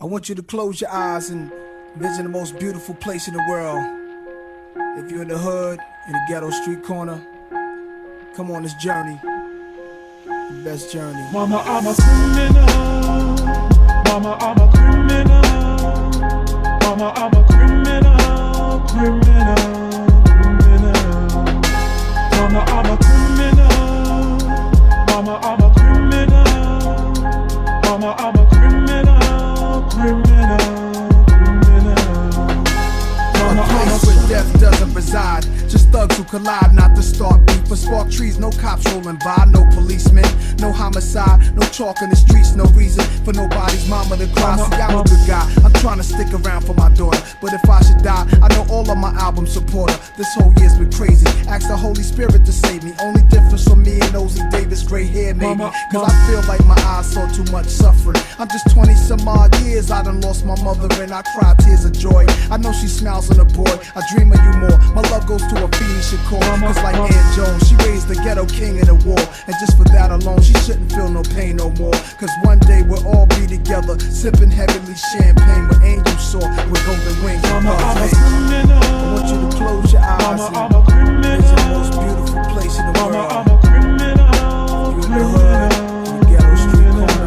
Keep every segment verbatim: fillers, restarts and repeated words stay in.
I want you to close your eyes and visit the most beautiful place in the world. If you're in the hood, in a ghetto street corner, come on this journey, the best journey. Mama, I'm a criminal. Mama, I'm a criminal. Mama, I'm a criminal, criminal, criminal. Mama, I'm a criminal. Mama, I'm a criminal. Mama, I'm a criminal, criminal, criminal. Mama, A place where death doesn't reside, just thugs who collide, not to start beef or spark trees. No cops rolling by, no policemen, no homicide, no chalk in the streets, no reason for nobody's mama to cry. See, I'm a good guy, I'm trying to stick around for my daughter, but if I should die, I know all of my album supporter. This whole year's been crazy, ask the Holy Spirit to save me. Only difference from me and Ozzy Davis, gray hair maybe, cause I feel like my eyes saw too much suffering. I'm just twenty some odd years, I done lost my mother and I cry tears of joy. I know she smiles on the boy, I dream of you more. My love goes to a Phoenix Shakur, cause like Aunt Jones, she raised the ghetto king in the war. And just for that alone, she shouldn't feel no pain no more. Cause one day we'll all be together, sipping heavenly champagne with angels soar with golden wings. Mama, I'm a I criminal. want you to close your eyes. Mama, and I'm a criminal. it's the most beautiful place in the Mama, world. I'm a criminal, You in the hood, in the ghetto street corner.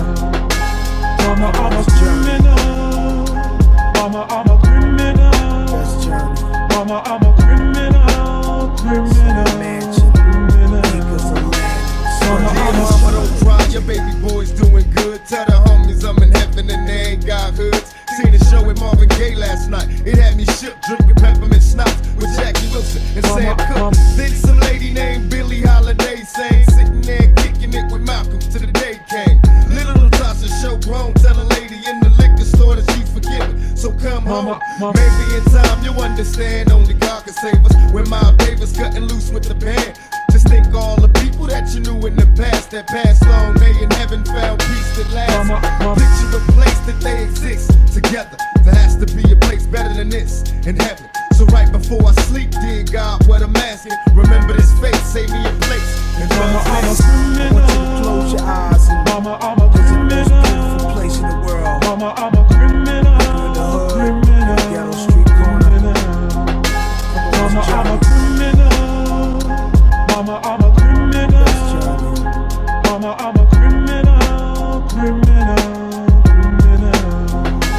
Mama, I'm a This journey, criminal. Mama, I'm a criminal. best journey. Mama, I'm a criminal, criminal, Mansion, criminal. acres of land. Mama, Dear I'm a mama, don't cry, your baby boy's doing good. Tell the homies I'm in heaven and they ain't got hoods. Seen a show with Marvin Gaye last night. It had me shook, drinking peppermint schnapps with Jackie Wilson and Sam Cooke. Then some lady named Billie Holiday sang, sitting there kicking it with Malcolm till the day came. Little Tasha show grown, tell a lady in the liquor store that she's forgiven. So come Mama, home, mama. maybe in time you'll understand. Only God can save us. When Miles Davis cutting loose with the band. Just think all the people that you knew in the past that passed on, they in heaven found peace that lasts. Mama, mama. Picture a place that they exist together. There has to be a place better than this in heaven. So right before I sleep, dear God, what I'm asking, remember this face, save me a place. And Mama, I'm a I want you to criminal. close your eyes and Mama, I'm a visit the most beautiful criminal. place in the world. Mama, I'm a criminal, In the hood, in criminal, the ghetto street corner. criminal. Come on, Mama, this I'm a journey, criminal. Mama, I'm a best criminal. journey. Mama, I'm a criminal, criminal, criminal.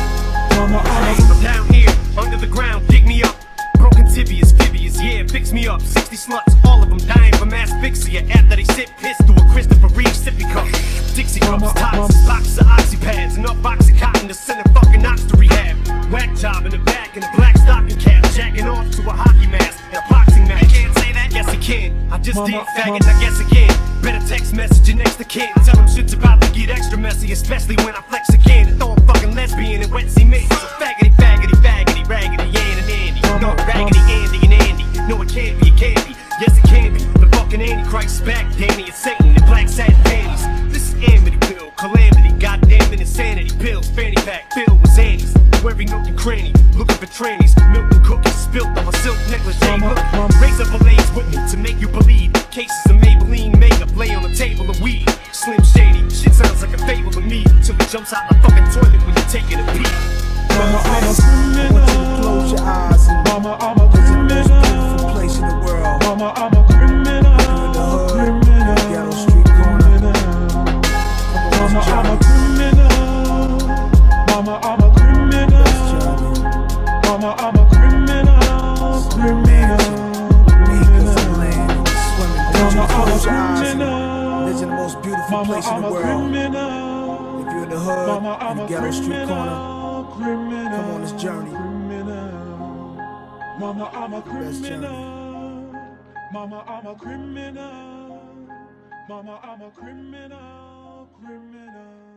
Mama, I'm a I'm down here, under the ground, dig me up. Broken tibias, fibias, yeah, fix me up. sixty sluts, all of them dying from asphyxia after they sip piss through a Christopher Reeve sippy cup. Dixie Mama, cups, mama. tots, boxes of oxypads, enough oxycontin to send a fucking ox to rehab. Whack job in the back and a black stocking cap, jacking off to a hockey mask and a boxing match. You can't say that? Yes, he can. I just Mama, did faggot, mama. I guess again. Better text message your next to kin. Tell him shit's about to get extra messy, especially when I flex again and throw a fucking lesbian and wet cement. So faggoty, faggoty, faggoty, raggedy, Ann and Andy. No, raggedy, Andy and Andy. No, it can't be, it can't be. Yes, it can be. The fucking Antichrist back, Danny and Satan in black satin panties. This is Amityville, calamity, goddamn it, insanity. Pills, fanny pack, filled with Xannies. Every nook and cranny, looking for trannies. Milk and cookies spilt on my silk necklace. Jay, Mama, look, mama. raise up a lace with me to make you believe. Cases of Maybelline makeup lay on a table of weed. Slim Shady, shit sounds like a fable to me. Till it jumps out the fucking toilet when you're taking a pee. Mama, I'm a I want you to criminal. close your eyes and Mama, I'm a visit the most beautiful criminal. place in the world. Mama, I'm a criminal. In the hood, in the ghetto street corner. Criminal. Come on, Mama, this I'm a journey, criminal. Mama, I'm a best criminal. journey. Mama, I'm a criminal. Criminal. Acres of land, swimming. I want you Mama, to I'm a close your eyes and criminal. visit the most beautiful Mama, place in I'm the a world. criminal. If you're in the hood, Mama, in I'm the a ghetto street corner, criminal. Criminal. come on this journey. Criminal. Mama, I'm a Best journey. criminal. Mama, I'm a criminal. Mama, I'm a criminal. Criminal.